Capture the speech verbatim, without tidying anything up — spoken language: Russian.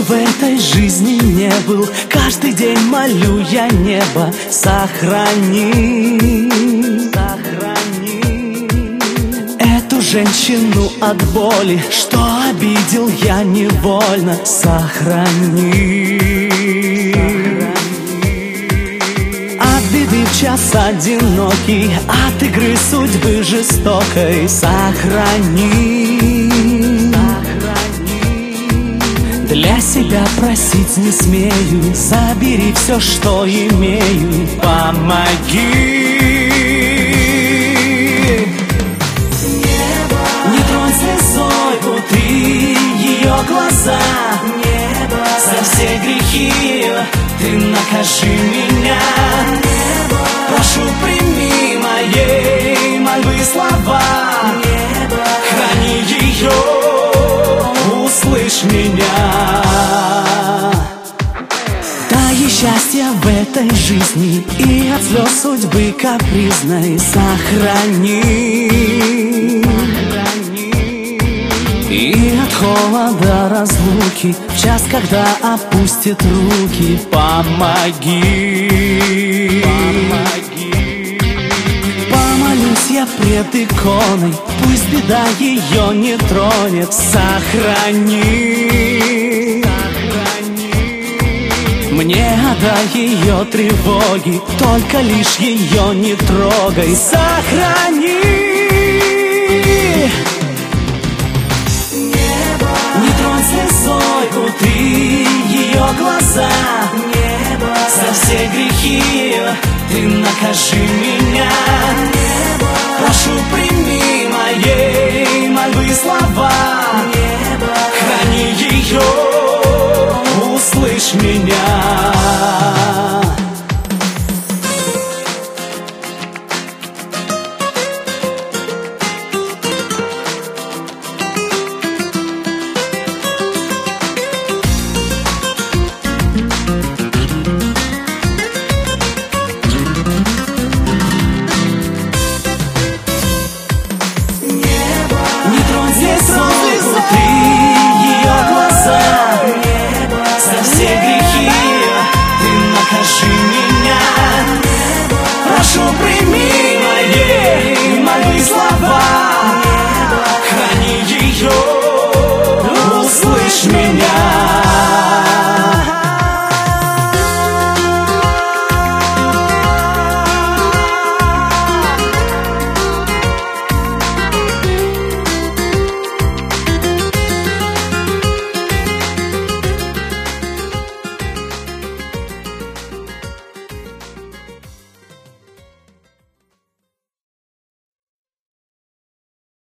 в этой жизни не был, каждый день молю я небо: сохрани, сохрани эту женщину от боли, что обидел я невольно. Сохрани, от беды в час одинокий, от игры судьбы жестокой. Сохрани, для себя просить не смею, забери все, что имею. Помоги, небо, не тронь слезой утри ее глаза. Небо, за все грехи ты накажи меня. Небо, прошу, прими моей мольбы слова. Небо, храни ее, услышь меня. Дай счастья в этой жизни и от слез судьбы капризной. Сохрани, и от холода разлуки в час, когда опустит руки. Помоги, помолюсь я пред иконой, пусть беда ее не тронет. Сохрани, мне отдай ее тревоги, только лишь ее не трогай. Сохрани, небо, не тронь слезой утри ее глаза. Небо, за все грехи ты накажи меня.